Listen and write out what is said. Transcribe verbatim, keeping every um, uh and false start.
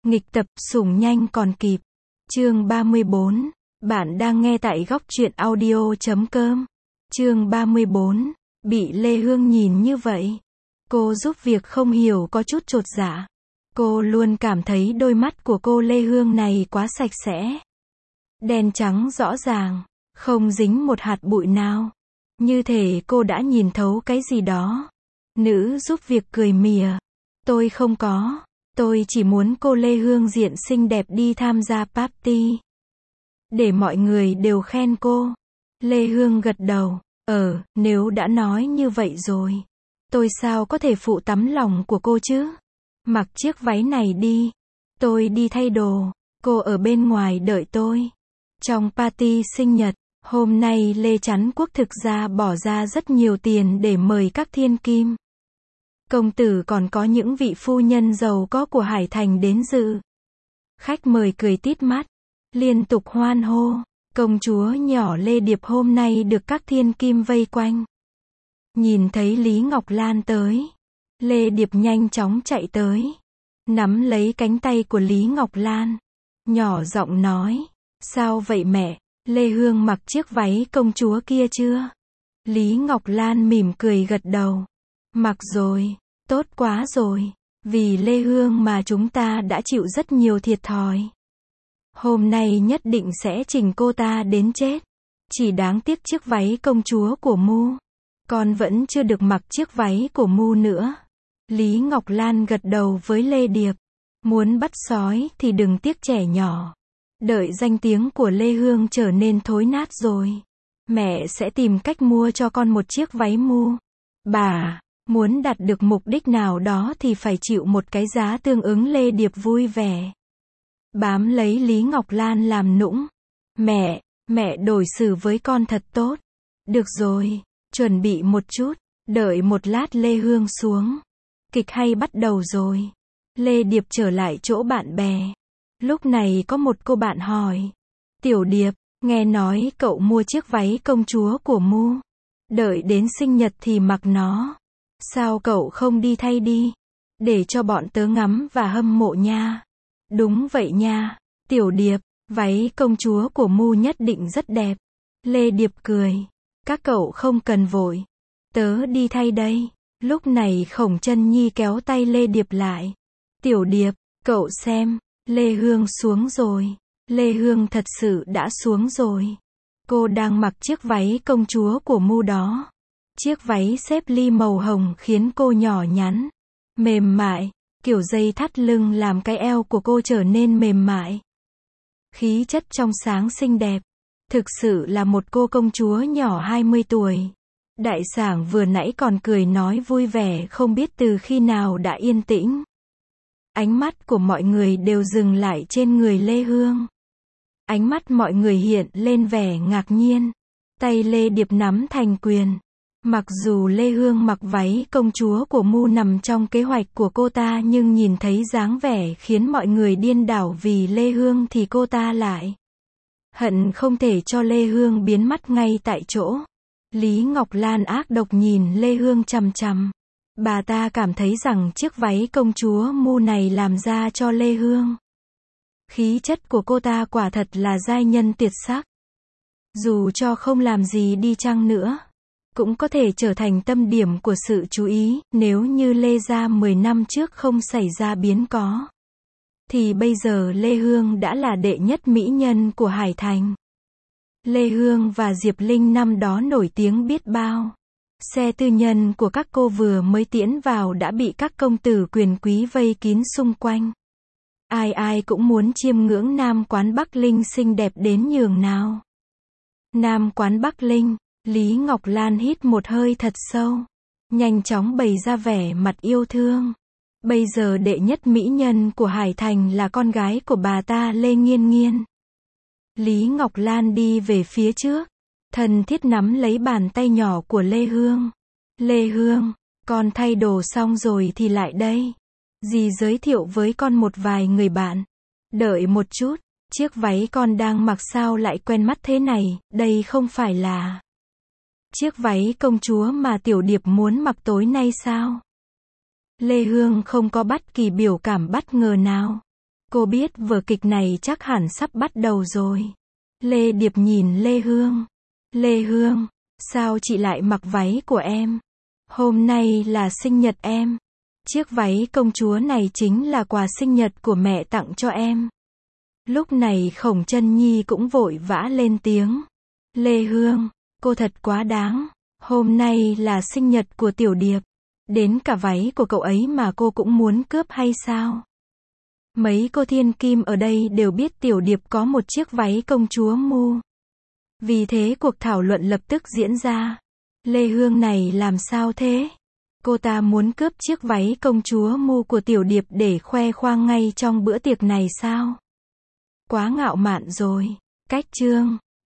Nghịch tập, sủng nhanh còn kịp. Chương ba mươi bốn. Bạn đang nghe tại góc truyện audio chấm com. Chương ba mươi bốn. Bị Lê Hương nhìn như vậy. Cô giúp việc không hiểu có chút chột dạ. Cô luôn cảm thấy đôi mắt của cô Lê Hương này quá sạch sẽ. Đen trắng rõ ràng, không dính một hạt bụi nào. Như thể cô đã nhìn thấu cái gì đó. Nữ giúp việc cười mỉa. Tôi không có. Tôi chỉ muốn cô Lê Hương diện xinh đẹp đi tham gia party. Để mọi người đều khen cô. Lê Hương gật đầu. Ờ, nếu đã nói như vậy rồi. Tôi sao có thể phụ tấm lòng của cô chứ? Mặc chiếc váy này đi. Tôi đi thay đồ. Cô ở bên ngoài đợi tôi. Trong party sinh nhật, hôm nay Lê Chắn Quốc thực ra bỏ ra rất nhiều tiền để mời các thiên kim. Công tử còn có những vị phu nhân giàu có của Hải Thành đến dự. Khách mời cười tít mắt, liên tục hoan hô. Công chúa nhỏ Lê Điệp hôm nay được các thiên kim vây quanh. Nhìn thấy Lý Ngọc Lan tới, Lê Điệp nhanh chóng chạy tới, nắm lấy cánh tay của Lý Ngọc Lan, nhỏ giọng nói, sao vậy mẹ, Lê Hương mặc chiếc váy công chúa kia chưa? Lý Ngọc Lan mỉm cười gật đầu, mặc rồi, tốt quá rồi, vì Lê Hương mà chúng ta đã chịu rất nhiều thiệt thòi. Hôm nay nhất định sẽ chỉnh cô ta đến chết. Chỉ đáng tiếc chiếc váy công chúa của Mu. Con vẫn chưa được mặc chiếc váy của Mu nữa. Lý Ngọc Lan gật đầu với Lê Điệp. Muốn bắt sói thì đừng tiếc trẻ nhỏ. Đợi danh tiếng của Lê Hương trở nên thối nát rồi. Mẹ sẽ tìm cách mua cho con một chiếc váy Mu. Bà, muốn đạt được mục đích nào đó thì phải chịu một cái giá tương ứng. Lê Điệp vui vẻ. Bám lấy Lý Ngọc Lan làm nũng. Mẹ, mẹ đối xử với con thật tốt. Được rồi, chuẩn bị một chút, đợi một lát Lê Hương xuống. Kịch hay bắt đầu rồi. Lê Điệp trở lại chỗ bạn bè. Lúc này có một cô bạn hỏi. Tiểu Điệp, nghe nói cậu mua chiếc váy công chúa của Mu. Đợi đến sinh nhật thì mặc nó. Sao cậu không đi thay đi? Để cho bọn tớ ngắm và hâm mộ nha. Đúng vậy nha, Tiểu Điệp, váy công chúa của Mu nhất định rất đẹp. Lê Điệp cười. Các cậu không cần vội. Tớ đi thay đây. Lúc này Khổng Chân Nhi kéo tay Lê Điệp lại. Tiểu Điệp, cậu xem, Lê Hương xuống rồi. Lê Hương thật sự đã xuống rồi. Cô đang mặc chiếc váy công chúa của Mu đó. Chiếc váy xếp ly màu hồng khiến cô nhỏ nhắn, mềm mại. Kiểu dây thắt lưng làm cái eo của cô trở nên mềm mại. Khí chất trong sáng xinh đẹp. Thực sự là một cô công chúa nhỏ hai mươi tuổi. Đại sảng vừa nãy còn cười nói vui vẻ không biết từ khi nào đã yên tĩnh. Ánh mắt của mọi người đều dừng lại trên người Lê Hương. Ánh mắt mọi người hiện lên vẻ ngạc nhiên. Tay Lê Điệp nắm thành quyền. Mặc dù Lê Hương mặc váy công chúa của Mu nằm trong kế hoạch của cô ta nhưng nhìn thấy dáng vẻ khiến mọi người điên đảo vì Lê Hương thì cô ta lại hận không thể cho Lê Hương biến mất ngay tại chỗ. Lý Ngọc Lan ác độc nhìn Lê Hương chằm chằm. Bà ta cảm thấy rằng chiếc váy công chúa Mu này làm ra cho Lê Hương. Khí chất của cô ta quả thật là giai nhân tuyệt sắc. Dù cho không làm gì đi chăng nữa, cũng có thể trở thành tâm điểm của sự chú ý, nếu như Lê gia mười năm trước không xảy ra biến cố. Thì bây giờ Lê Hương đã là đệ nhất mỹ nhân của Hải Thành. Lê Hương và Diệp Linh năm đó nổi tiếng biết bao. Xe tư nhân của các cô vừa mới tiến vào đã bị các công tử quyền quý vây kín xung quanh. Ai ai cũng muốn chiêm ngưỡng Nam quán Bắc Linh xinh đẹp đến nhường nào. Nam quán Bắc Linh. Lý Ngọc Lan hít một hơi thật sâu, nhanh chóng bày ra vẻ mặt yêu thương. Bây giờ đệ nhất mỹ nhân của Hải Thành là con gái của bà ta Lê Nghiên Nghiên. Lý Ngọc Lan đi về phía trước, thân thiết nắm lấy bàn tay nhỏ của Lê Hương. Lê Hương, con thay đồ xong rồi thì lại đây. Dì giới thiệu với con một vài người bạn. Đợi một chút, chiếc váy con đang mặc sao lại quen mắt thế này, đây không phải là chiếc váy công chúa mà Tiểu Điệp muốn mặc tối nay sao? Lê Hương không có bất kỳ biểu cảm bất ngờ nào. Cô biết vở kịch này chắc hẳn sắp bắt đầu rồi. Lê Điệp nhìn Lê Hương. Lê Hương, sao chị lại mặc váy của em? Hôm nay là sinh nhật em. Chiếc váy công chúa này chính là quà sinh nhật của mẹ tặng cho em. Lúc này Khổng Chân Nhi cũng vội vã lên tiếng. Lê Hương, cô thật quá đáng. Hôm nay là sinh nhật của Tiểu Điệp. Đến cả váy của cậu ấy mà cô cũng muốn cướp hay sao? Mấy cô thiên kim ở đây đều biết Tiểu Điệp có một chiếc váy công chúa mu. Vì thế cuộc thảo luận lập tức diễn ra. Lê Hương này làm sao thế? Cô ta muốn cướp chiếc váy công chúa mu của Tiểu Điệp để khoe khoang ngay trong bữa tiệc này sao? Quá ngạo mạn rồi. Cách chương